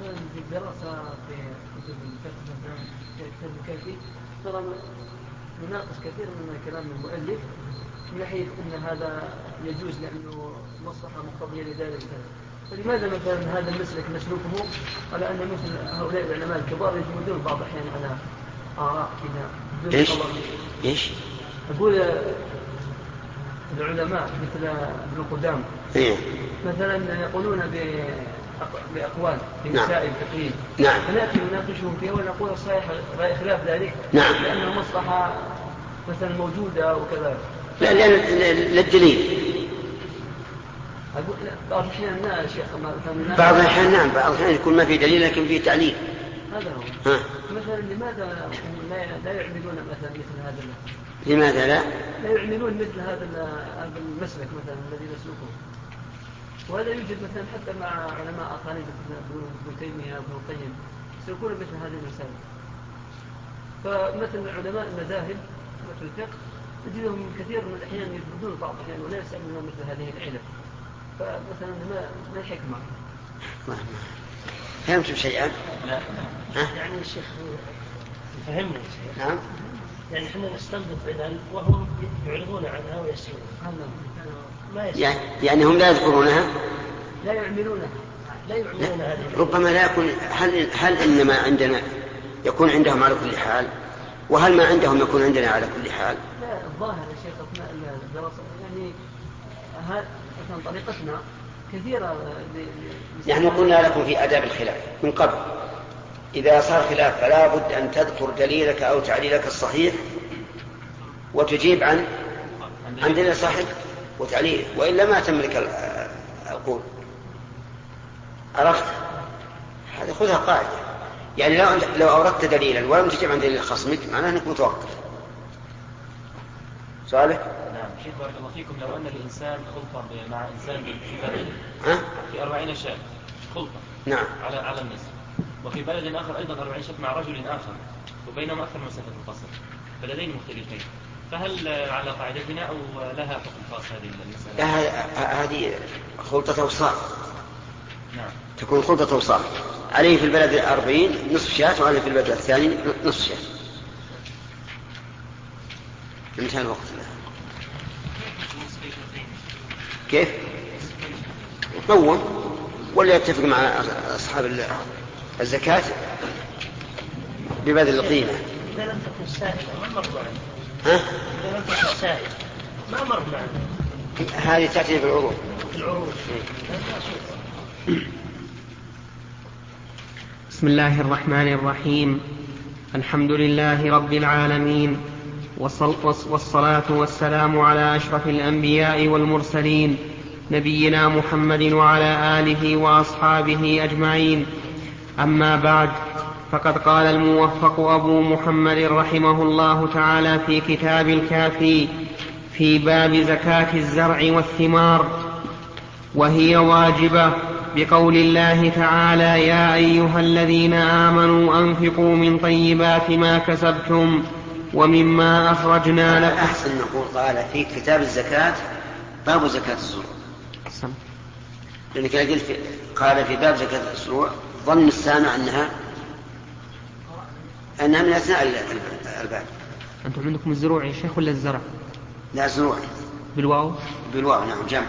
مثلا في الدراسة في كتب الفقه مثلا كتاب الكافي ترى نناقش كثير من كلام المؤلف من ناحية أن هذا يجوز لأنه مصلحة مقتضية لذلك. فلماذا مثلا هذا المسلك نسلكه على أن مثل هؤلاء العلماء الكبار يجمدون بعض الأحيان على آراء كذا بدون خبر؟ إيش؟ أقول العلماء مثل ابن قدامة مثلا يقولون بأقوال في مسائل فقهية، فنأتي نناقشهم فيها ونقول الصحيح رأي خلاف ذلك لأنه مصلحة مثلا موجودة وكذا. لا للدليل. أقول بعض الأحيان لا شيخ، بعض الأحيان نعم، بعض الأحيان يكون ما في دليل لكن فيه تعليل. هذا هو. مثلا لماذا لا يعملون مثلا مثل هذا؟ لماذا لا يعملون مثل هذا المسلك مثلا الذي نسلكه؟ وهذا يوجد مثلا حتى مع علماء آخرين مثل ابن تيمية وابن القيم يسلكون مثل هذه المسائل. فمثل علماء المذاهب مثل الفقه تجدهم كثير من الأحيان يفردون بعض الأحيان ولا يستعملون مثل هذه العلم. فمثلا ما الحكمة؟ فهمتم شيئا؟ لا. يعني الشيخ فهمني الشيخ. نعم. يعني احنا نستنبط علل وهم يعرضون عنها ويسيرون. يعني هم لا يذكرونها، لا يعملونها، هذه. ربما لا يكون. هل إنما عندنا يكون عندهم على كل حال، وهل ما عندهم يكون عندنا على كل حال؟ لا، الظاهر يا شيخ أثناء الدراسة يعني مثلا طريقتنا كثيرة. نحن قلنا لكم في آداب الخلاف من قبل إذا صار خلاف فلا بد أن تذكر دليلك أو تعليلك الصحيح وتجيب عن دليل صحيح وتعليل، وإلا ما تملك القول. عرفت؟ هذا خذها قاعدة. يعني لو أوردت دليلا ولم تجيب عن دليل خصمك معناه أنك متوقف. سؤالك؟ نعم شيخ بارك الله فيكم، لو أن الإنسان خلطة مع إنسان في بلد في 40 شاب خلطة نعم على الناس، وفي بلد آخر أيضا 40 شاب مع رجل آخر وبينهم أكثر مسافة القصر، بلدين مختلفين، فهل على قاعدتنا أو لها حكم خاص هذه المسألة؟ هذه خلطة أوصال. نعم. تكون خلطة أوصال، عليه في البلد 40 نصف شاة وعليه في البلد الثاني نصف شاة. انتهى الوقت. كيف؟ يقوم ولا يتفق مع أصحاب الزكاة ببذل القيمة. إذا لم تكن سائلة ما مر معنا. إذا لم تكن سائلة ما مر معنا. هذه تأتي في العروض. بسم الله الرحمن الرحيم. الحمد لله رب العالمين، والصلاة والسلام على أشرف الأنبياء والمرسلين نبينا محمد وعلى آله وأصحابه أجمعين. أما بعد، فقد قال الموفق أبو محمد رحمه الله تعالى في كتاب الكافي في باب زكاة الزرع والثمار: وهي واجبة بقول الله تعالى: يا أيها الذين آمنوا أنفقوا من طيبات ما كسبتم ومما أخرجنا لكم. أحسن نقول قال في كتاب الزكاة باب زكاة الزروع، لأنك قلت قال في باب زكاة الزروع ظن السامع أنها من أثناء الباب. أنتم عندكم الزروع يا شيخ ولا الزرع؟ لا الزروع بالواو. نعم جمع.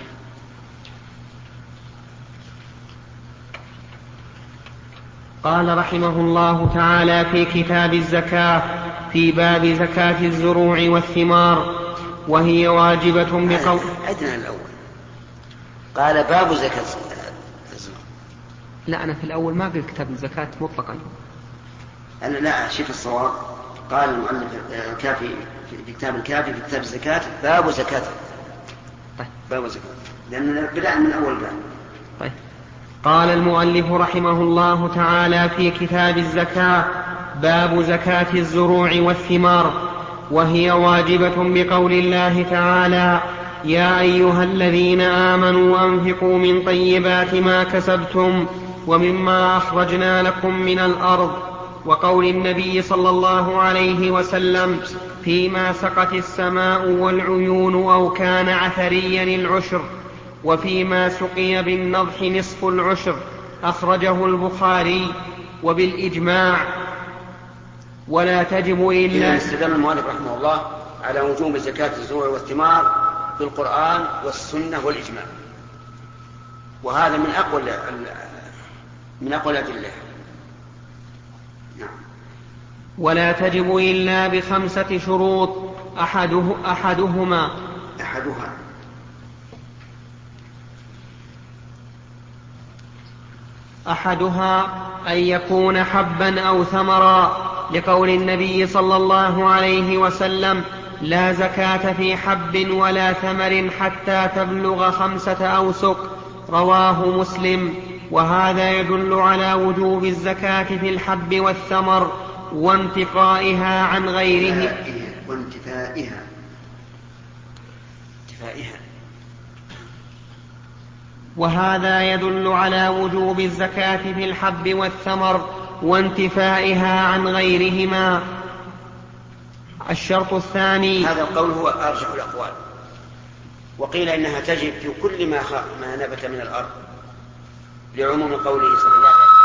قال رحمه الله تعالى في كتاب الزكاة في باب زكاة الزروع والثمار: وهي واجبة بقول. عدنا الأول قال باب زكاة الزروع. لا أنا في الأول ما قلت كتاب الزكاة مطلقا. أنا لا شيء الصواب. قال المؤلف كافي في كتاب الكافي في كتاب الزكاة باب زكاة. طيب. باب زكاة لأننا بدأنا من أول باب. طيب. قال المؤلف رحمه الله تعالى في كتاب الزكاة باب زكاة الزروع والثمار: وهي واجبة بقول الله تعالى: يا أيها الذين آمنوا أنفقوا من طيبات ما كسبتم ومما أخرجنا لكم من الأرض، وقول النبي صلى الله عليه وسلم: فيما سقت السماء والعيون أو كان عثريا العشر، وفيما سقي بالنضح نصف العشر، أخرجه البخاري وبالإجماع. ولا تجب إلا استدل المؤلف رحمه الله على وجوب زكاة الزروع والثمار بالقرآن والسنة والإجماع، وهذا من أقوى الأدلة. نعم. ولا تجب إلا ب5 شروط أحدها أن يكون حبا أو ثمرا، لقول النبي صلى الله عليه وسلم: لا زكاة في حب ولا ثمر حتى تبلغ 5 أوسق، رواه مسلم. وهذا يدل على وجوب الزكاة في الحب والثمر وانتقائها عن غيره. وهذا يدل على وجوب الزكاة في الحب والثمر وانتفائها عن غيرهما. الشرط الثاني، هذا القول هو أرجح الأقوال، وقيل إنها تجب في كل ما نبت من الأرض، لعموم قوله صلى الله عليه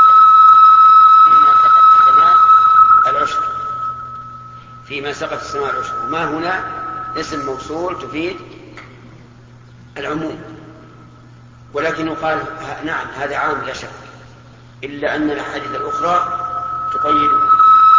وسلم: فيما سقط السماء العشر. ما هنا اسم موصول تفيد العموم، ولكن يقال نعم هذا عام لا شك، إلا أن الأحاديث الأخرى تقيده.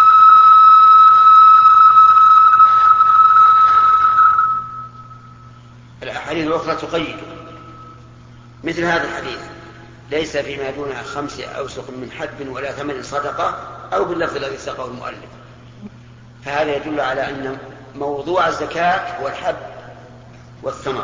الأحاديث الأخرى تقيد، مثل هذا الحديث: ليس فيما دون 5 أوسق من حب ولا ثمر صدقة، أو باللفظ الذي ساقه المؤلف. فهذا يدل على أن موضوع الزكاة هو الحب والثمر.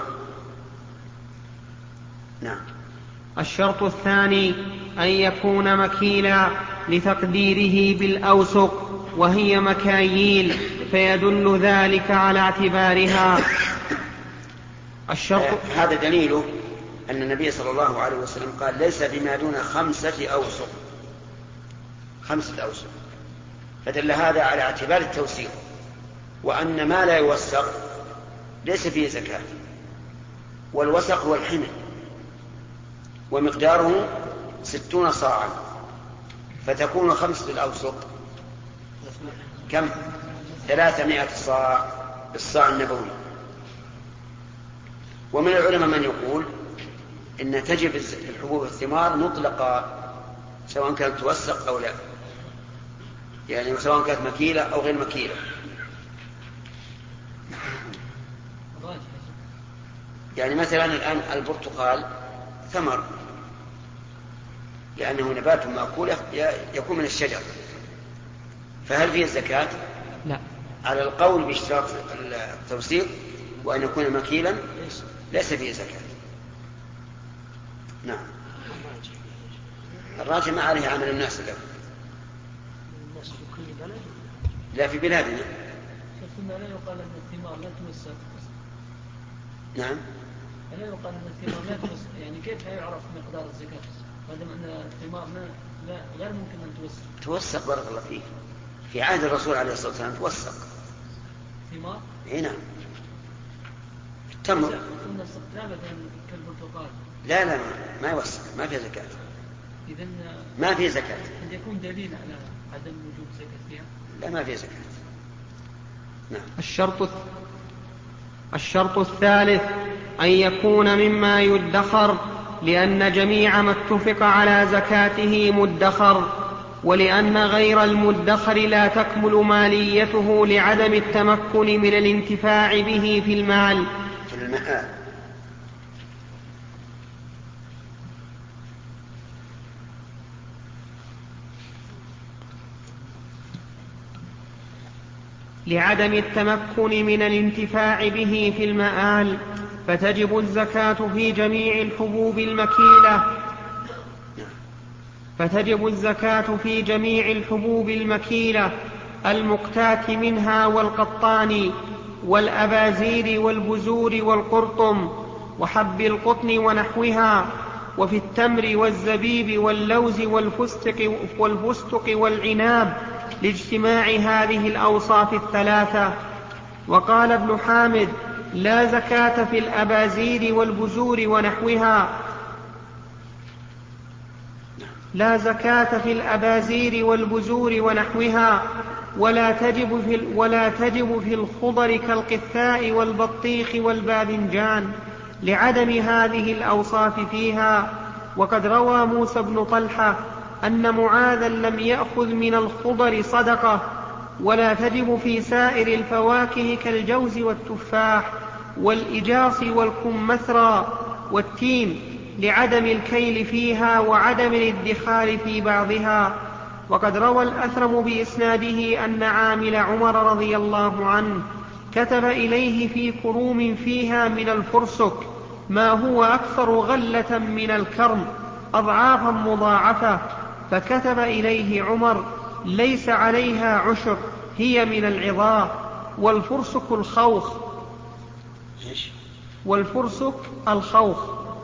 نعم. الشرط الثاني أن يكون مكيلا لتقديره بالأوسق، وهي مكاييل، فيدل ذلك على اعتبارها. هذا دليله أن النبي صلى الله عليه وسلم قال: ليس فيما دون 5 أوسق، 5 أوسق، فدل هذا على اعتبار التوسيق، وأن ما لا يوسق ليس فيه زكاة. والوسق هو الحمل، ومقداره 60 صاعا، فتكون 5 الأوسق كم؟ 300 صاع بالصاع النبوي. ومن العلماء من يقول إن تجب الحبوب والثمار مطلقة، سواء كانت توسق أو لا، يعني سواء كانت مكيلة أو غير مكيلة. يعني مثلا الآن البرتقال ثمر، لأنه نبات مأكول يكون من الشجر، فهل فيه الزكاة؟ لا، على القول باشتراط التوسيق وأن يكون مكيلا ليس فيه زكاة. نعم. الراجح ما عليه عمل الناس اليوم. الناس في كل بلد؟ لا، في بلادنا. كنا لا يقال أن الثمار لا توسق. نعم. لا يقال أن الثمار لا توسق، يعني كيف يعرف مقدار الزكاة ما دام أن الثمار لا غير ممكن أن توسق؟ توسق، بارك الله فيك، في عهد الرسول عليه الصلاة والسلام توسق ثمار. نعم. التمر كنا لا كالبرتقال. لا ما يوسق، ما في زكاة. إذن ما في زكاة. قد يكون دليل على عدم وجود زكاة فيها. لا، ما في زكاة. نعم. الشرط الثالث أن يكون مما يدخر، لأن جميع ما اتفق على زكاته مدخر، ولأن غير المدخر لا تكمل ماليته لعدم التمكن من الانتفاع به في المال. لعدم التمكن من الانتفاع به في المآل، فتجب الزكاة في جميع الحبوب المكيلة المقتات منها والقطان والأبازير والبزور والقرطم وحب القطن ونحوها، وفي التمر والزبيب واللوز والفستق والعناب، لاجتماع هذه الأوصاف الثلاثة. وقال ابن حامد: لا زكاة في الأبازير والبزور ونحوها، لا زكاة في الأبازير والبزور ونحوها، ولا تجب في الخضر كالقثاء والبطيخ والباذنجان لعدم هذه الأوصاف فيها. وقد روى موسى بن طلحة أن معاذا لم يأخذ من الخضر صدقة. ولا تجب في سائر الفواكه كالجوز والتفاح والإجاص والكمثرى والتين لعدم الكيل فيها وعدم الادخار في بعضها. وقد روى الأثرم بإسناده أن عامل عمر رضي الله عنه كتب إليه في كروم فيها من الفرسك ما هو أكثر غلة من الكرم أضعافا مضاعفة، فكتب إليه عمر: ليس عليها عشر، هي من العظام. والفرسك الخوخ.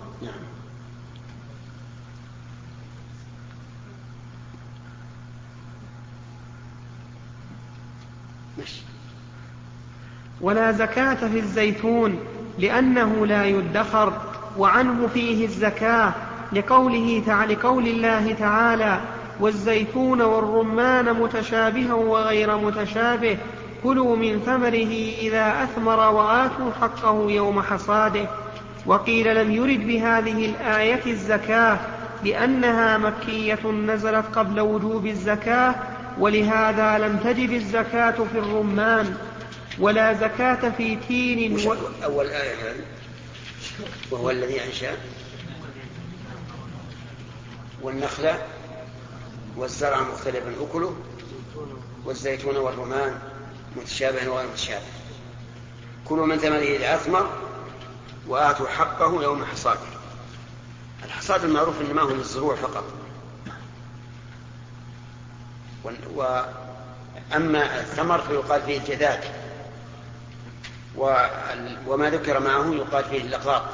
ولا زكاة في الزيتون لأنه لا يدخر، وعنه فيه الزكاة لقول الله تعالى: والزيتون والرمان متشابها وغير متشابه، كلوا من ثمره إذا أثمر وآتوا حقه يوم حصاده. وقيل لم يرد بهذه الآية الزكاة لأنها مكية نزلت قبل وجوب الزكاة، ولهذا لم تجب الزكاة في الرمان. ولا زكاة في تين أول آية وهو الذي أنشأ والنخل والزرع مختلفا أكله والزيتون والرمان متشابها وغير متشابه، كلوا من ثمره إذا أثمر وآتوا حقه يوم حصاده. الحصاد المعروف إنما هو للزروع فقط، وأما الثمر فيقال فيه الجذاذ، وما ذكر معه يقال فيه اللقاط.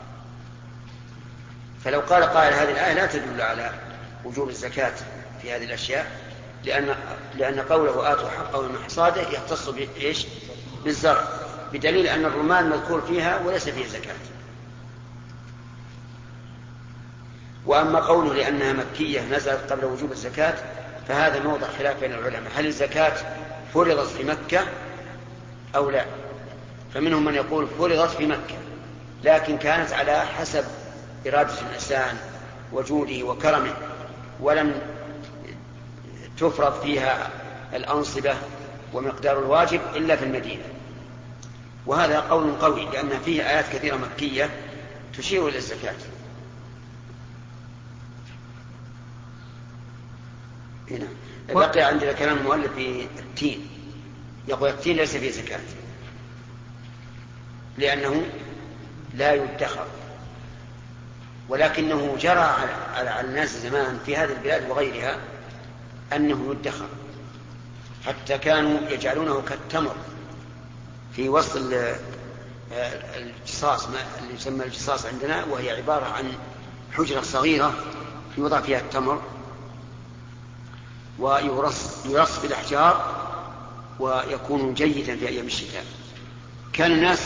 فلو قال قائل هذه الآية لا تدل على وجوب الزكاة في هذه الأشياء، لأن قوله آتوا حقه من حصاده يختص بإيش؟ بالزرع، بدليل أن الرمان مذكور فيها وليس فيه زكاة. وأما قوله لأنها مكية نزلت قبل وجوب الزكاة فهذا موضع خلاف بين العلماء، هل الزكاة فرضت في مكة أو لا؟ فمنهم من يقول فرضت في مكة لكن كانت على حسب إرادة الإنسان وجوده وكرمه، ولم تفرض فيها الأنصبة ومقدار الواجب إلا في المدينة. وهذا قول قوي لأن فيه آيات كثيرة مكية تشير إلى الزكاة. هنا بقي عندنا كلام المؤلف في التين، يقول التين ليس فيه زكاة لأنه لا يدخر، ولكنه جرى على الناس زمان في هذه البلاد وغيرها أنه يدخر، حتى كانوا يجعلونه كالتمر في وسط الجصاص اللي يسمى الجصاص عندنا، وهي عبارة عن حجرة صغيرة يوضع فيها التمر ويرص بالأحجار ويكون جيدا في أيام الشتاء. كان الناس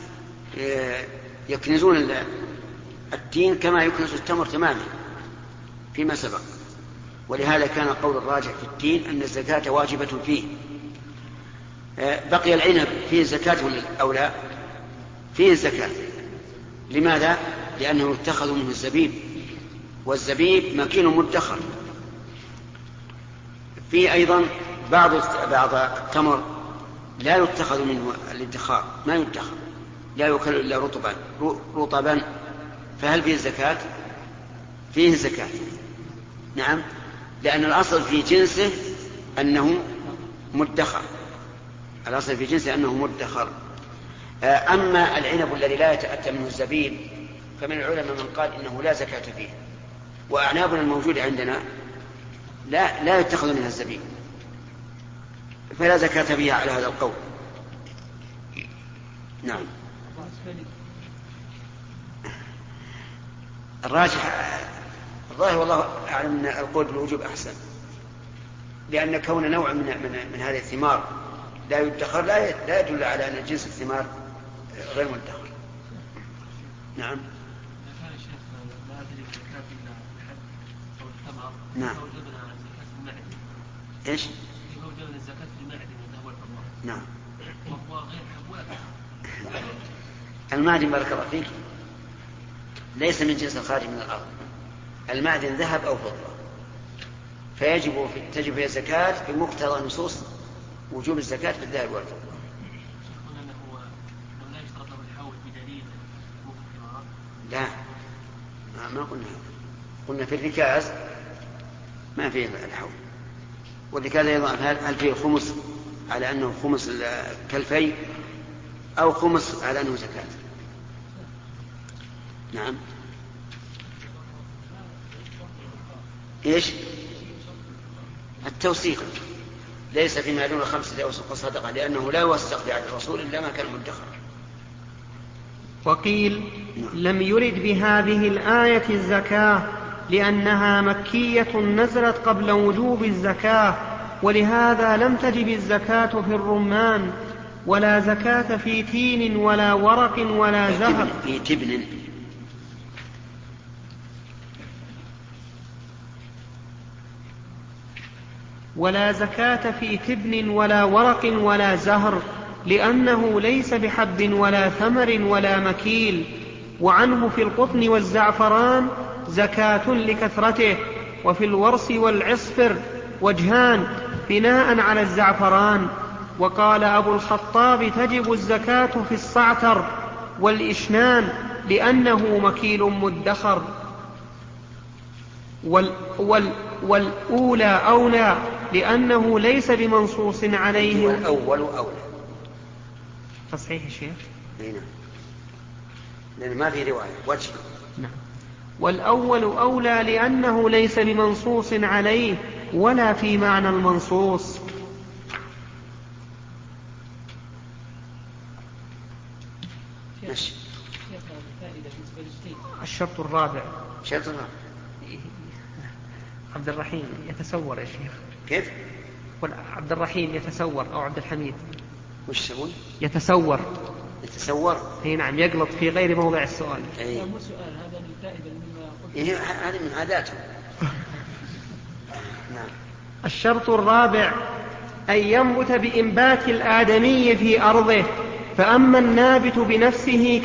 يكنزون التين كما يكنز التمر تماما فيما سبق، ولهذا كان قول الراجح في التين أن الزكاة واجبة فيه. بقي العنب فيه زكاة أو لا؟ فيه الزكاة. لماذا؟ لأنه يتخذ منه الزبيب، والزبيب مكين مدخر. فيه أيضا بعض التمر لا يتخذ منه الادخار، ما يدخر، لا يؤكل إلا رطبا، فهل فيه الزكاة؟ فيه الزكاة، نعم، لأن الأصل في جنسه أنه مدخر، الأصل في جنسه أنه مدخر. أما العنب الذي لا يتأتى منه الزبيب فمن العلماء من قال إنه لا زكاة فيه، وأعنابنا الموجودة عندنا لا يتخذ منها الزبيب، فلا زكاة فيها على هذا القول. نعم. الراجح الظاهر والله أعلم أن القول بالوجوب أحسن، لأن كون نوع من هذه الثمار لا يدخر لا يدل على أن جنس الثمار غير مدخر. نعم. كان الشيخ لا تجد زكاة إلا الحب أو الثمر نعم. إيش؟ وجبنا الزكاة في المعدن وهو الحمار. نعم. وهو غير حبوب. المعدن بارك الله فيك ليس من جنس الخارج من الأرض. المعدن ذهب أو فضة، تجب فيها الزكاة بمقتضى نصوص وجوب الزكاة في الذهب والفضة. قلنا أنه لا يشترط له الحول بدليل مقتضى. لا ما قلنا هذا، قلنا في الركاز ما فيه الحول. والركاز أيضا هل فيه الخمس على أنه خمس كالفي أو خمس على أنه زكاة. نعم. إيش؟ التوثيق ليس فيما دون 5 أوسق صدقة، لأنه لا يوثق في عهد الرسول إلا ما كان مدخرا. وقيل لم يرد بهذه الآية الزكاة لأنها مكية نزلت قبل وجوب الزكاة، ولهذا لم تجب الزكاة في الرمان، ولا زكاة في تين ولا ورق ولا زهر. في تبن ولا زكاة في تبن ولا ورق ولا زهر، لأنه ليس بحب ولا ثمر ولا مكيل. وعنه في القطن والزعفران زكاة لكثرته، وفي الورس والعصفر وجهان بناء على الزعفران. وقال أبو الخطاب تجب الزكاة في الصعتر والإشنان لأنه مكيل مدخر. والأولى أولى لأنه ليس بمنصوص عليه. والأول أولى. تصحيح الشيخ؟ نعم، لأن ما في رواية وجه. نعم. والأول أولى لأنه ليس بمنصوص عليه ولا في معنى المنصوص. ماشي. الشرط الرابع. شرط الرابع. عبد الرحيم يتسور يا شيخ. كيف؟ عبد الرحيم يتسور أو عبد الحميد. وش يسوي؟ يتسور. يتسور؟ اي نعم، يغلط في غير موضع السؤال. لا مو سؤال، هذا من فائدة مما قلت. هذه من عاداته. نعم. الشرط الرابع أن ينبت بإنبات الآدمي في أرضه، فأما النابت بنفسه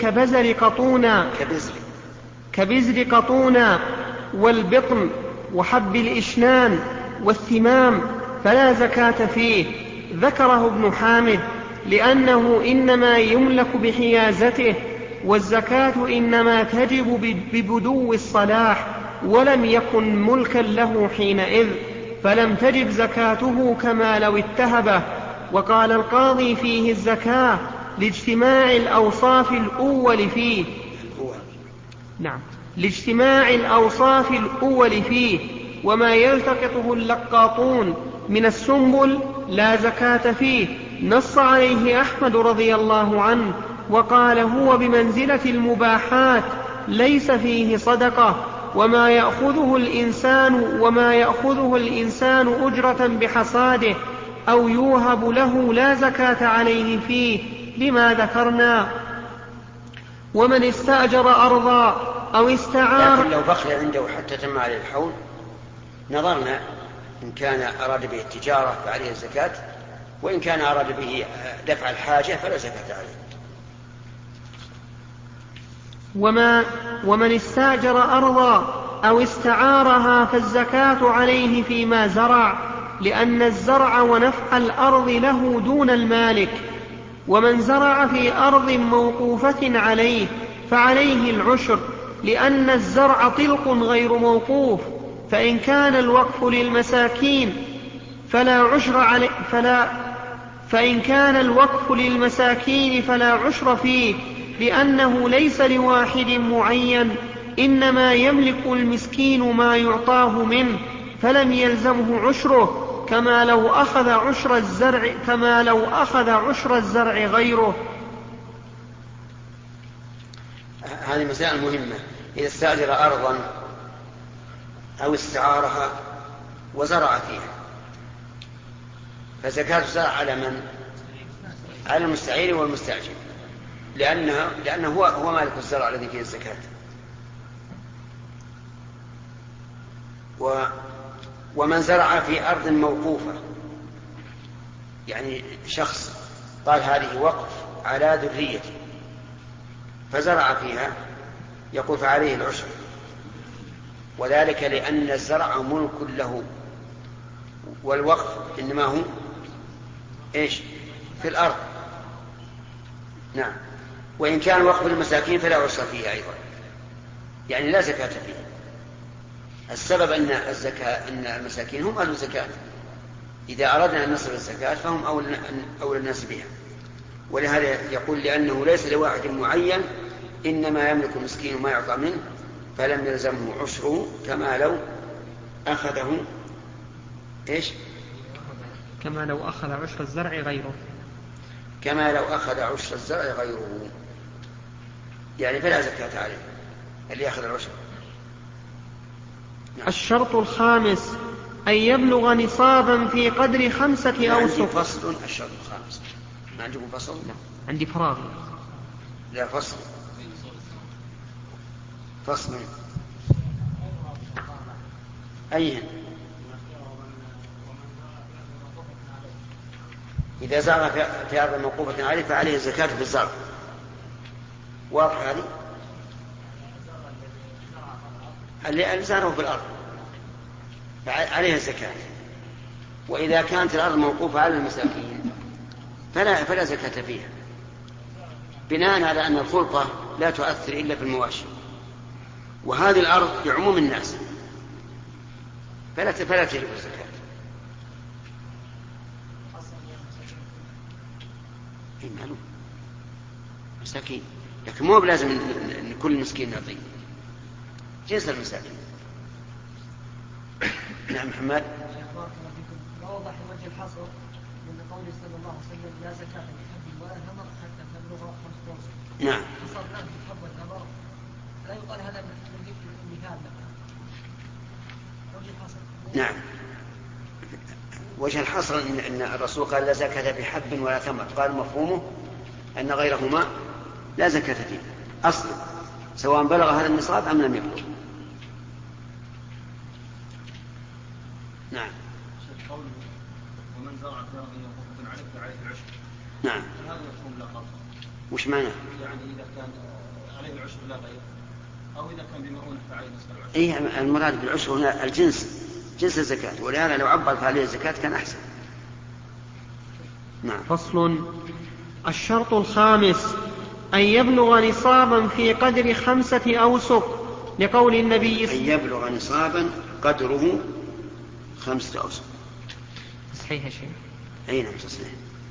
كبزر قطونا والبطن وحب الإشنان والثمام فلا زكاة فيه. ذكره ابن حامد لأنه إنما يملك بحيازته، والزكاة إنما تجب ببدو الصلاح، ولم يكن ملكا له حينئذ، فلم تجب زكاته كما لو اتهبه. وقال القاضي فيه الزكاة لاجتماع الأوصاف الأول فيه. نعم، لاجتماع الأوصاف الأول فيه. وما يلتقطه اللقاطون من السنبل لا زكاة فيه. نص عليه أحمد رضي الله عنه وقال هو بمنزلة المباحات ليس فيه صدقة. وما يأخذه الإنسان أجرة بحصاده أو يوهب له لا زكاة عليه فيه لما ذكرنا. ومن استأجر أرضا أو استعار. لكن لو بقي عنده حتى تم عليه الحول نظرنا إن كان أراد به التجارة فعليه الزكاة، وإن كان أراد به دفع الحاجة فلا زكاة عليه. ومن استأجر أرضا أو استعارها فالزكاة عليه فيما زرع، لأن الزرع ونفع الأرض له دون المالك. ومن زرع في أرض موقوفة عليه فعليه العشر، لأن الزرع طلق غير موقوف. فإن كان الوقف للمساكين فلا عشر فيه، لأنه ليس لواحد معين، إنما يملك المسكين ما يعطاه منه، فلم يلزمه عشره، كما لو أخذ عشر الزرع غيره. هذه مسائل مهمة. إذا استأجر أرضا أو استعارها وزرع فيها فزكاة الزرع على من؟ على المستعير والمستأجر، لأنه هو مالك الزرع الذي فيه الزكاة. ومن زرع في أرض موقوفة، يعني شخص قال هذه وقف على ذريتي فزرع فيها، يقول فعليه العشر، وذلك لأن الزرع ملك له، والوقف إنما هو إيش؟ في الأرض. نعم. وإن كان وقف المساكين فلا عشر فيه أيضا، يعني لا زكاة فيه. السبب أن المساكين هم أهل الزكاة، إذا أردنا أن نصل الزكاة فهم أولى الناس بها. ولهذا يقول لأنه ليس لواحد معين، إنما يملك المسكين ما يعطى منه، فلم يلزمه عشره كما لو أخذه إيش؟ كما لو أخذ عشر الزرع غيره، كما لو أخذ عشر الزرع غيره، يعني فلا زكاة عليه اللي يأخذ العشر. نعم. الشرط الخامس أن يبلغ نصابا في قدر 5 أوسق. عندي فصل الشرط الخامس، ما عندكم فصل؟ لا. عندي فراغ. لا فصل. فصل أيهن؟ إذا زرع في أرض موقوفة عليه فعليه الزكاة في الزرع. واضح هذه؟ اللي زرعه في الأرض فعليه الزكاة. وإذا كانت الأرض موقوفة على المساكين فلا زكاة فيها، بناء على أن الخلطة لا تؤثر إلا في المواشي، وهذه الأرض بعموم الناس فلا تجب الزكاة. معلوم مساكين، لكن مو بلازم أن كل مسكين نعطيه، جنس المساكين. نعم محمد. لا وضح وجه الحصر من قوله صلى الله عليه وسلم لا زكاة في حب ولا ثمر حتى تبلغ 5 أوسق. نعم. حصر الآن في الحب والثمر، لا يقال هذا من المثال وجه الحصر. نعم. وجه الحصر أن الرسول قال لا زكاة في حب ولا ثمر، قال مفهومه أن غيرهما لا زكاة فيه أصلا، سواء بلغ هذا النصاب أم لم يبلغ. نعم. ومن زرع في أرض موقوفة عليه فعليه العشر. نعم. هذا مفهوم لا قطع. وش معنى؟ يعني إذا كان عليه العشر لا غير، أو إذا كان بمؤونة فعليه نصف العشر. إيه المراد بالعشر هنا الجنس، جنس الزكاة، ولهذا لو عبر فعليه الزكاة كان أحسن. نعم. فصل. الشرط الخامس أن يبلغ نصابا في قدر 5 أوسق، لقول النبي أن يبلغ نصابا قدره 5 أوسق. صحيح شيء؟ أي نعم صحيح.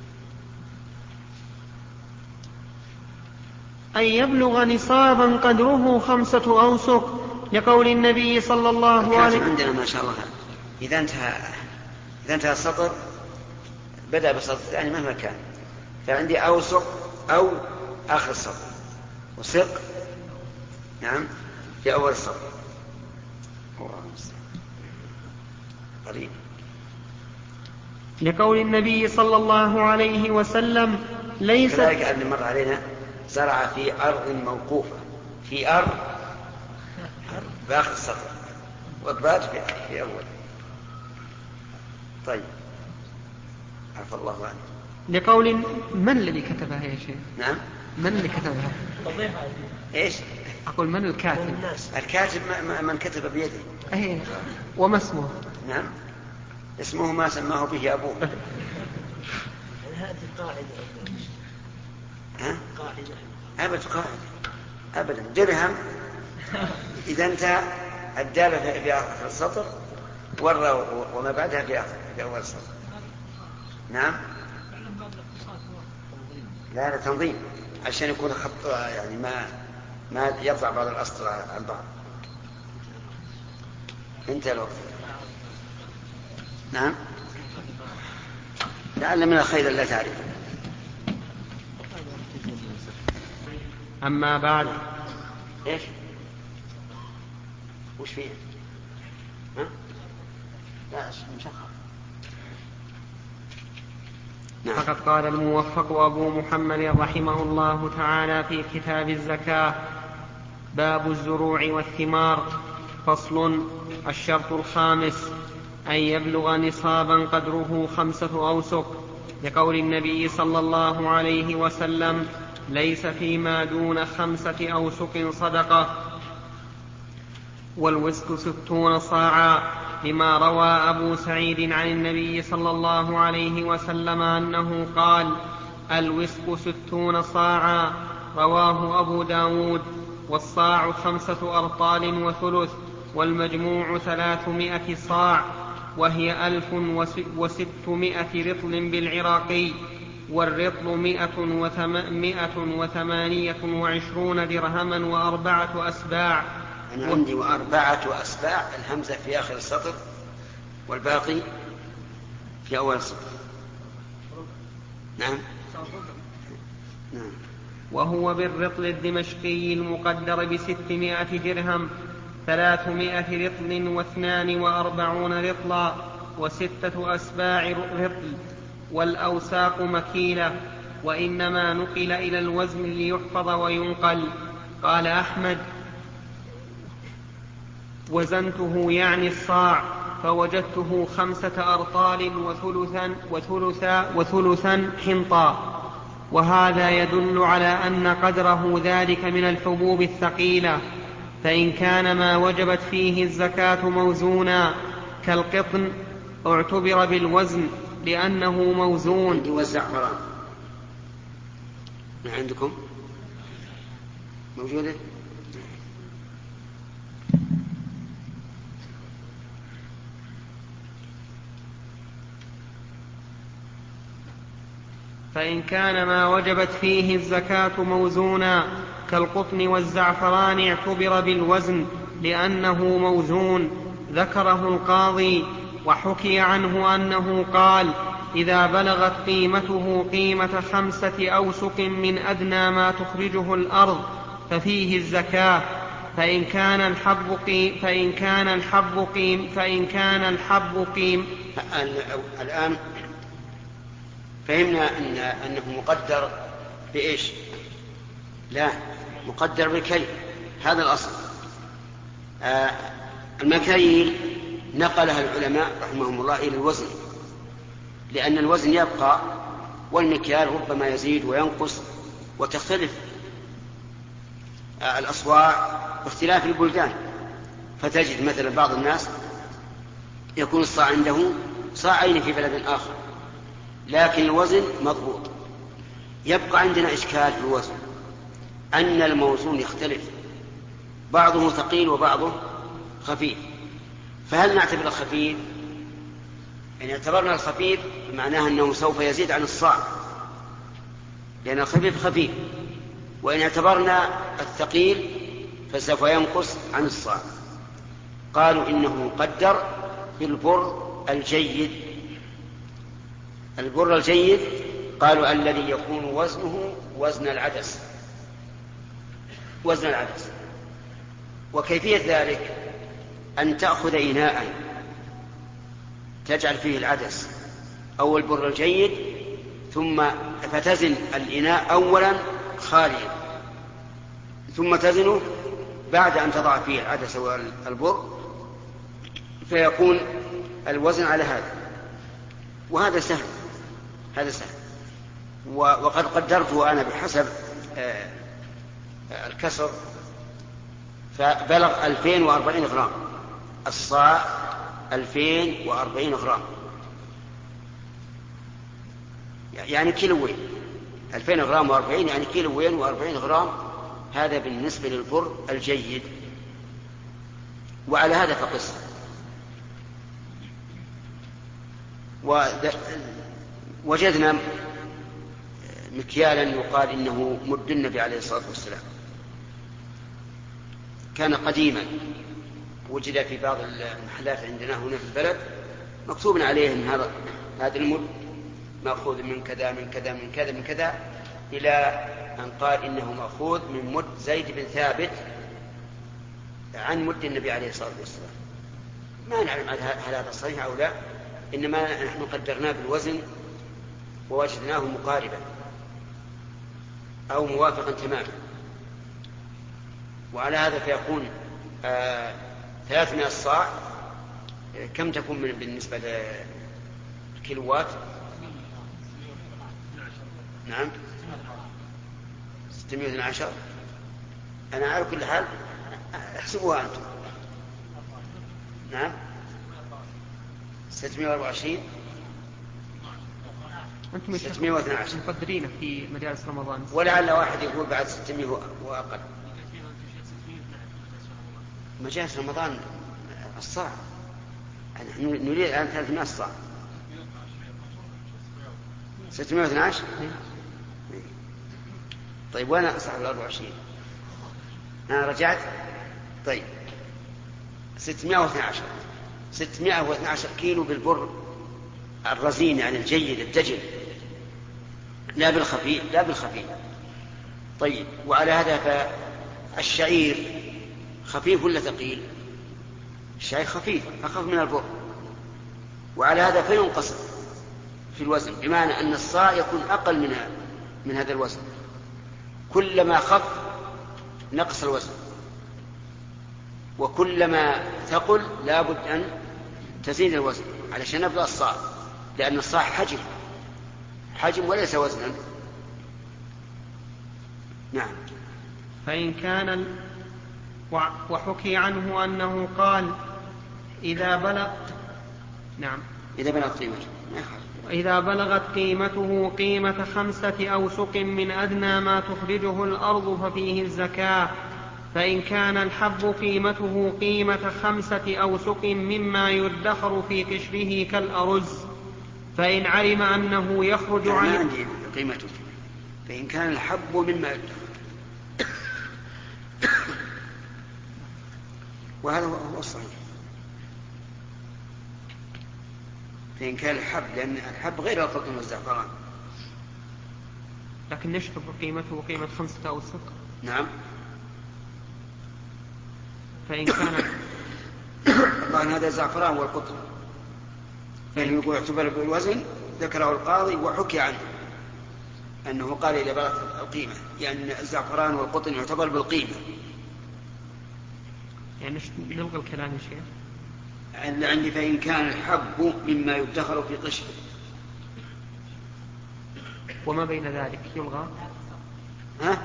أن يبلغ نصابا قدره 5 أوسق، لقول النبي صلى الله عليه وسلم. عندنا ما شاء الله إذا انتهى السطر بدأ بالسطر الثاني مهما كان، فعندي أوسق أو آخر السطر، وسق نعم في أول السطر. قريب. لقول النبي صلى الله عليه وسلم ليس كذلك أن مر علينا زرع في أرض موقوفة، في أرض بآخر السطر، والضاد في أول. طيب عفى الله عنه. لقول من الذي كتبها يا شيخ؟ نعم. من اللي كتبها؟ إيش؟ أقول من الكاتب؟ الكاتب من كتب بيده. أيه. وما اسمه؟ نعم اسمه ما سماه به أبوه. هذه قاعدة. ها؟ قاعدة. أبدا درهم إذا انتهى الدالة في آخر السطر وما بعدها في أول السطر. نعم. لا تنظيم عشان يكون خط، يعني ما يطلع بعض الأسطر عن بعض. انتهى الوقت. نعم. لعل من الخير لا تعرف. أما بعد. إيش؟ وش فيه؟ ها؟ لا مشخص. نعم. فقد قال الموفق أبو محمد رحمه الله تعالى في كتاب الزكاة: باب الزروع والثمار. فصل. الشرط الخامس أن يبلغ نصابا قدره 5 أوسق، لقول النبي صلى الله عليه وسلم: ليس فيما دون 5 أوسق صدقة. والوسق 60 صاعا، لما روى أبو سعيد عن النبي صلى الله عليه وسلم أنه قال: الوسق 60 صاعا، رواه أبو داود. والصاع 5 أرطال وثلث، والمجموع 300 صاع، وهي 1600 رطل بالعراقي، والرطل 128 درهما و4 أسباع. أنا عندي 4 أسباع، الهمزة في آخر السطر والباقي في أول السطر. نعم. وهو بالرطل الدمشقي المقدر ب600 درهم، 300 رطل و42 رطلا، و6 أسباع رطل، والأوساق مكيلة، وإنما نقل إلى الوزن ليحفظ وينقل. قال أحمد: وزنته يعني الصاع، فوجدته 5 أرطال وثلثا حنطا. وهذا يدل على أن قدره ذلك من الحبوب الثقيلة، فإن كان ما وجبت فيه الزكاة موزونا كالقطن اعتبر بالوزن لأنه موزون. عندي والزعفران. ما عندكم موجودة؟ فإن كان ما وجبت فيه الزكاة موزونا كالقطن والزعفران اعتبر بالوزن لأنه موزون. ذكره القاضي، وحكي عنه أنه قال: إذا بلغت قيمته قيمة 5 أوسق من أدنى ما تخرجه الأرض ففيه الزكاة. فإن كان الحب قيم. الآن فهمنا أنه مقدر بإيش؟ لا، مقدر بالكيل، هذا الأصل. المكاييل نقلها العلماء رحمهم الله إلى الوزن، لأن الوزن يبقى والمكيال ربما يزيد وينقص وتختلف الأصواع واختلاف البلدان. فتجد مثلا بعض الناس يكون الصاع عنده صاعين في بلد آخر، لكن الوزن مضبوط. يبقى عندنا إشكال في الوزن، أن الموزون يختلف، بعضه ثقيل وبعضه خفيف. فهل نعتبر الخفيف؟ إن اعتبرنا الخفيف معناه أنه سوف يزيد عن الصاع، لأن الخفيف خفيف. وإن اعتبرنا الثقيل فسوف ينقص عن الصاع. قالوا إنه مقدر بالبر الجيد. البر الجيد قالوا الذي يكون وزنه وزن العدس. وزن العدس. وكيفية ذلك أن تأخذ إناء تجعل فيه العدس أو البر الجيد، ثم فتزن الإناء أولا خاليا، ثم تزنه بعد أن تضع فيه العدس والبر، فيكون الوزن على هذا. وهذا سهل، هذا سهل. وقد قدرته أنا بحسب الكسر، فبلغ 2040 غرام. الصاع 2040 غرام، يعني كيلوين. 2000 غرام و40 يعني كيلوين و40 غرام. هذا بالنسبة للبر الجيد. وعلى هذا فقس. وجدنا مكيالا يقال إنه مد النبي عليه الصلاة والسلام، كان قديما، وجد في بعض المحلات عندنا هنا في البلد مكتوب عليه ان هذا المد مأخوذ من كذا من كذا من كذا من كذا، إلى أن قال إنه مأخوذ من مد زيد بن ثابت عن مد النبي عليه الصلاة والسلام. ما نعلم هل هذا صحيح أو لا، إنما نحن قدرناه بالوزن ووجدناه مقاربا أو موافقا تماما. وعلى هذا فيكون 300 صاع كم تكون بالنسبة للكيلوات؟ نعم 612. أنا على كل حال احسبوها أنتم. نعم 624. أنتم 612 مقدرين في مجالس رمضان، ولعل واحد يقول بعد 600 وأقل. مجالس رمضان الصاع، نحن نريد الآن 300 صاع. 612. طيب وأنا أصحب 24. أنا رجعت. طيب 612 كيلو بالبر الرزين، يعني الجيد الدجل، لا بالخفيف. طيب وعلى هذا فالشعير خفيف ولا ثقيل؟ الشعير خفيف، أخف من البر، وعلى هذا فينقص في الوزن، بمعنى أن الصاع يكون أقل من هذا الوزن. كلما خف نقص الوزن، وكلما ثقل لا بد أن تزيد الوزن علشان نبدأ الصاع، لأن الصاع حجم وليس وزنا. نعم. فإن كان وحكي عنه أنه قال إذا بلغت قيمته قيمة 5 أوسق من أدنى ما تخرجه الأرض ففيه الزكاة. فإن كان الحب قيمته قيمة 5 أوسق مما يدخر في قشره كالأرز، فإن علم أنه يخرج عن عندي قيمته، فإن كان الحب مما يدخر، وهذا هو الصحيح. فإن كان الحب، لأن الحب غير القطن والزعفران. لكن نشرب قيمته قيمة 5 أوسق. نعم. فإن كان طبعا هذا الزعفران والقطن، فإن يقول اعتبر بالوزن ذكره القاضي وحكي عنه أنه قال إذا بلغت القيمة، يعني الزعفران والقطن يعتبر بالقيمة. يعني نلغي الكلام يا شيخ. عندي فإن كان الحب مما يدخر في قشره. وما بين ذلك يلغى. ها؟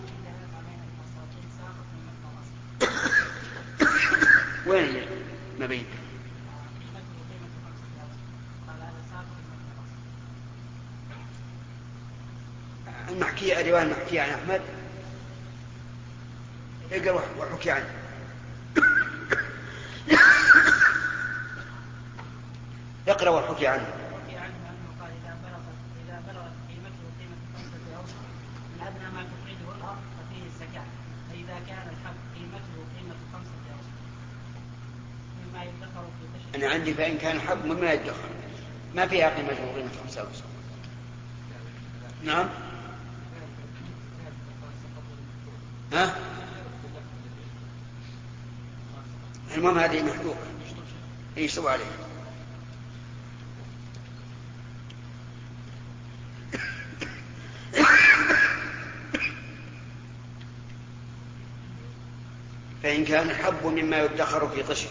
وين ما بين؟ الرواية المحكية عن أحمد اقرأ وحكي عنه. اقرأ وحكي عنه. أنه قال إذا بلغت قيمته قيمة 5 أوسق من أدنى ما تخرجه الأرض ففيه الزكاة. فإذا كان الحب قيمته قيمة 5 أوسق مما يدخر في قشره. أنا عندي فإن كان الحب مما يدخر، ما فيها قيمته قيمة 5 أوسق. نعم. ها؟ المهم هذه محقوقة يشتبه عليه. فإن كان الحب مما يدخر في قشره.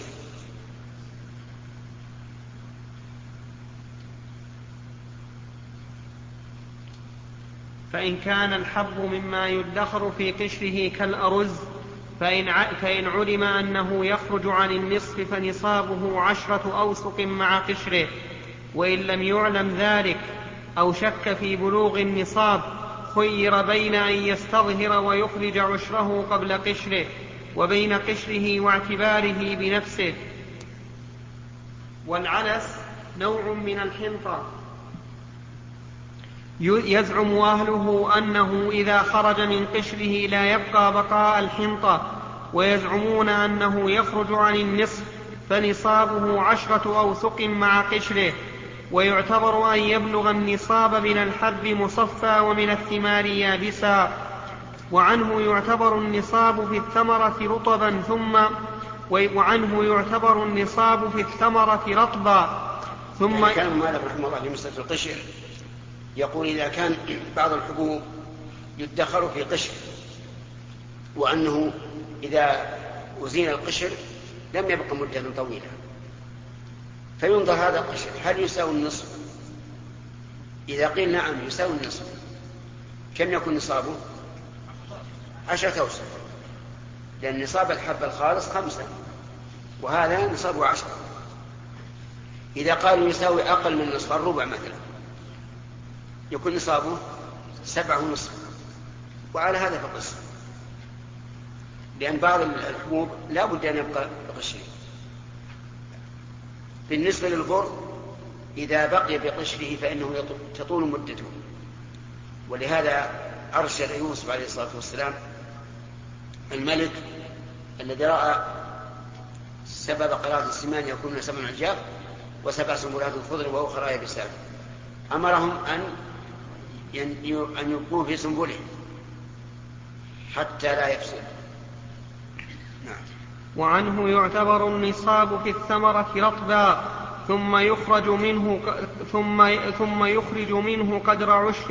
فإن كان الحب مما يدخر في قشره كالأرز، فإن علم أنه يخرج عن النصف فنصابه 10 أوسق مع قشره. وإن لم يعلم ذلك أو شك في بلوغ النصاب خير بين أن يستظهر ويخرج عشره قبل قشره وبين قشره واعتباره بنفسه. والعنس نوع من الحنطة يزعم أهله أنه إذا خرج من قشره لا يبقى بقاء الحنطة، ويزعمون أنه يخرج عن النصف فنصابه 10 أوسق مع قشره. ويعتبر أن يبلغ النصاب من الحب مصفى ومن الثمار يابسا. وعنه يعتبر النصاب في الثمرة رطبا ثم يعني كان مالك رحمه الله في مسألة القشر يقول إذا كان بعض الحبوب يدخر في قشر، وأنه إذا أزيل القشر لم يبقى مدة طويلة، فينظر هذا القشر هل يساوي النصف؟ إذا قيل نعم يساوي النصف، كم يكون نصابه؟ 10 أوسق، لأن نصاب الحب الخالص 5 وهذا نصابه 10. إذا قالوا يساوي أقل من نصف الربع مثلا يكون نصابه 7.5، وعلى هذا فقس، لأن بعض الحبوب لا بد أن يبقى بقشره. بالنسبة للبر إذا بقي بقشره فإنه تطول مدته، ولهذا أرشد يوسف عليه الصلاة والسلام الملك الذي رأى 7 بقرات سمان يكون 7 عجاف و7 سنبلات خضر وأخرى يابسات، أمرهم أن يبقوا في سنبله حتى لا يفسد. نعم. وعنه يعتبر النصاب في الثمرة رطبا ثم يخرج منه قدر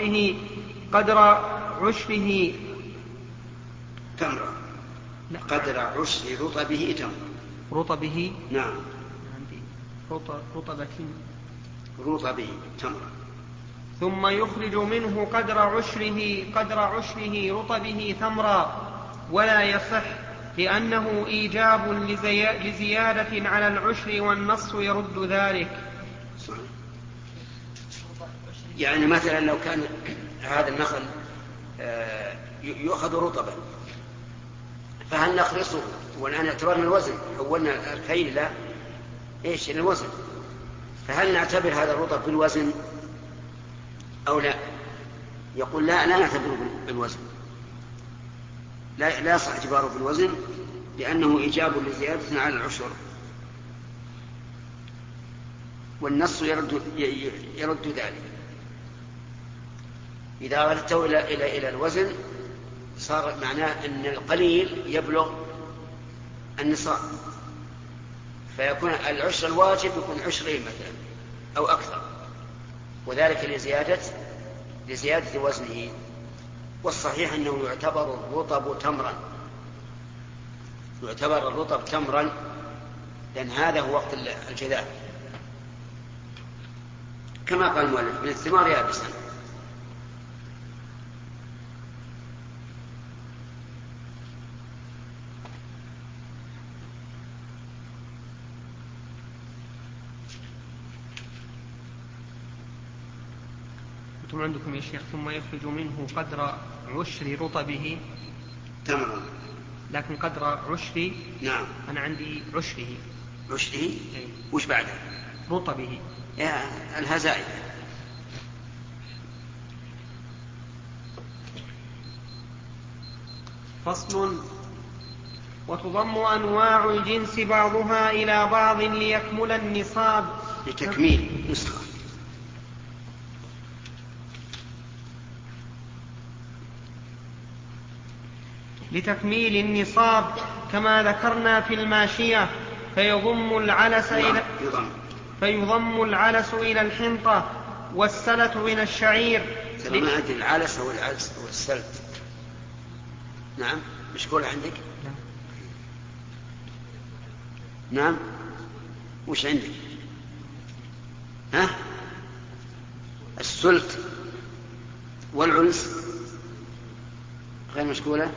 عشره تمرة، قدر عشر رطبه تمرة. رطبه نعم، رطبة تمرة. ثم يخرج منه قدر عشره رطبه ثمرا، ولا يصح لأنه إيجاب لزيادة على العشر والنص يرد ذلك. صحيح. يعني مثلا لو كان هذا النخل يؤخذ رطبا فهل نخرصه؟ والآن اعتبرنا الوزن، حولنا الكيل إلى إيش؟ إلى الوزن، فهل نعتبر هذا الرطب بالوزن أو لا؟ يقول لا نعتبره بالوزن، لا يصح اعتباره بالوزن لأنه إيجاب لزيادة على العشر، والنص يرد ذلك. إذا أردته إلى الوزن صار معناه أن القليل يبلغ النصاب، فيكون العشر الواجب يكون 20 مثلا أو أكثر، وذلك لزيادة وزنه. والصحيح أنه يعتبر الرطب تمرا، لأن هذا هو وقت الجذاذ، كما قال المؤلف من الثمار يابسا. أنتم عندكم يا شيخ ثم يخرج منه قدر عشر رطبه تمرا، لكن قدر عشر. نعم. أنا عندي عشره. وش بعده؟ رطبه. الهزائم. فصل. وتضم أنواع الجنس بعضها إلى بعض ليكمل النصاب. لتكميل نسخة. لتكميل النصاب كما ذكرنا في الماشية، فيضم العلس إلى الحنطة والسلة إلى الشعير. ما أدري العلس أو السلت. نعم. مشكولة عندك؟ نعم. وش عندك؟ السلت والعلس غير مشكولة.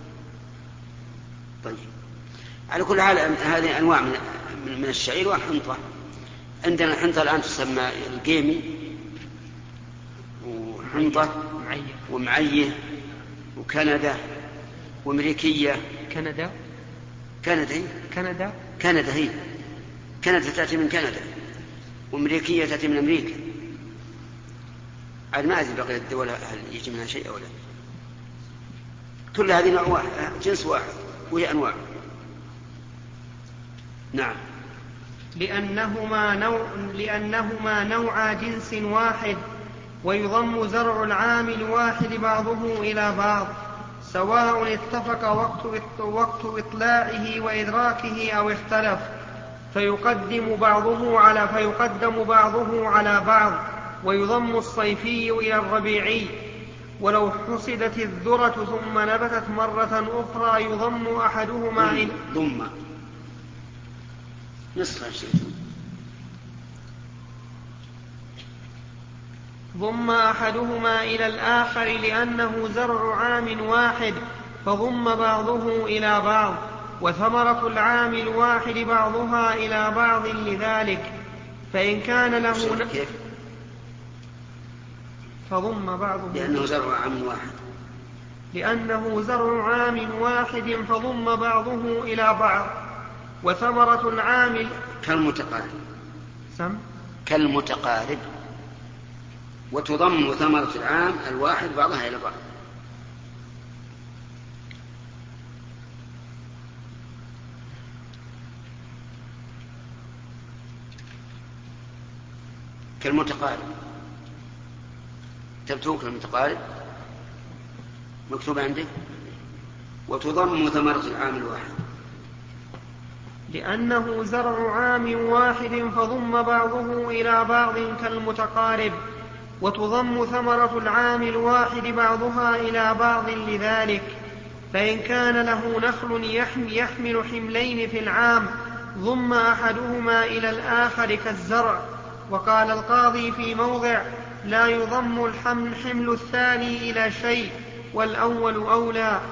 طيب، على كل حال هذه أنواع من الشعير والحنطة. عندنا الحنطة الآن تسمى القيمي وحنطة ومعية وكندا وأمريكية. كندا هي كندا تأتي من كندا، وأمريكية تأتي من أمريكا. عاد ما أدري بقية الدول هل يجي منها شيء أو لا. كل هذه نوع جنس واحد وهي أنواع. نعم. لأنهما نوع جنس واحد، ويضم زرع العام الواحد بعضه إلى بعض سواء اتفق وقت إطلاعه وإدراكه أو اختلف، فيقدم بعضه على بعض، ويضم الصيفي إلى الربيعي. ولو حصدت الذرة ثم نبتت مرة أخرى يضم أحدهما ضم نصف شيء ضم أحدهما إلى الآخر لأنه زرع عام واحد فضم بعضه إلى بعض، وثمرة العام الواحد بعضها إلى بعض لذلك. فإن كان له فضم بعضه لأنه زرع عام واحد، لأنه زرع عام واحد فضم بعضه إلى بعض، وثمرة العام كالمتقارب وتضم ثمرة العام الواحد بعضها إلى بعض. كالمتقارب تبتوك المتقارب مكتوب عندك. وتضم ثمرة العام الواحد لأنه زرع عام واحد فضم بعضه إلى بعض كالمتقارب، وتضم ثمرة العام الواحد بعضها إلى بعض لذلك. فإن كان له نخل يحمل حملين في العام ضم أحدهما إلى الآخر كالزرع. وقال القاضي في موضع: لا يضم الحمل الثاني إلى شيء والأول أولى.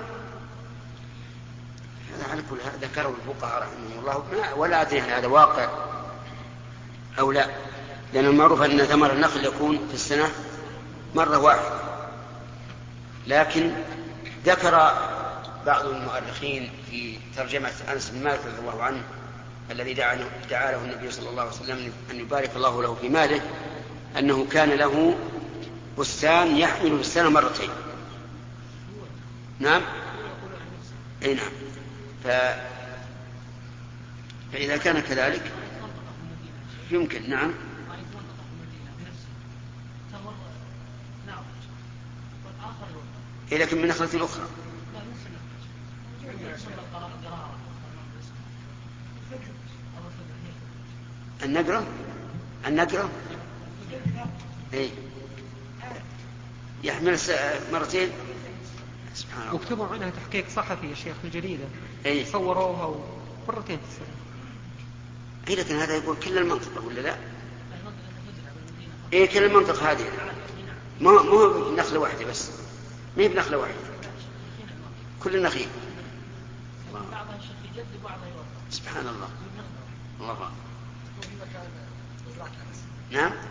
هذا على كل هذا ذكره الفقهاء رحمه الله، ولا أدري هل هذا واقع أو لا، لأن المعروف أن ثمر النخل يكون في السنة مرة واحدة. لكن ذكر بعض المؤرخين في ترجمة أنس بن مالك رضي الله عنه الذي دعا له النبي صلى الله عليه وسلم أن يبارك الله له في ماله، أنه كان له بستان يحمل في السنة مرتين. نعم، أي نعم. فإذا كان كذلك يمكن. نعم. لكن من نخلة أخرى. النقرة إيه؟ يحمل مرتين. سبحان الله. وكتبوا عنها تحقيق صحفي يا شيخ في الجريدة. إيه؟ صوروها مرتين في السنة. إيه لكن هذا يقول كل المنطقة ولا لا؟ إيه كل المنطقة هذه، ما هو بنخلة واحدة بس، ما هي بنخلة واحدة، كل النخيل. سبحان الله. الله. نعم.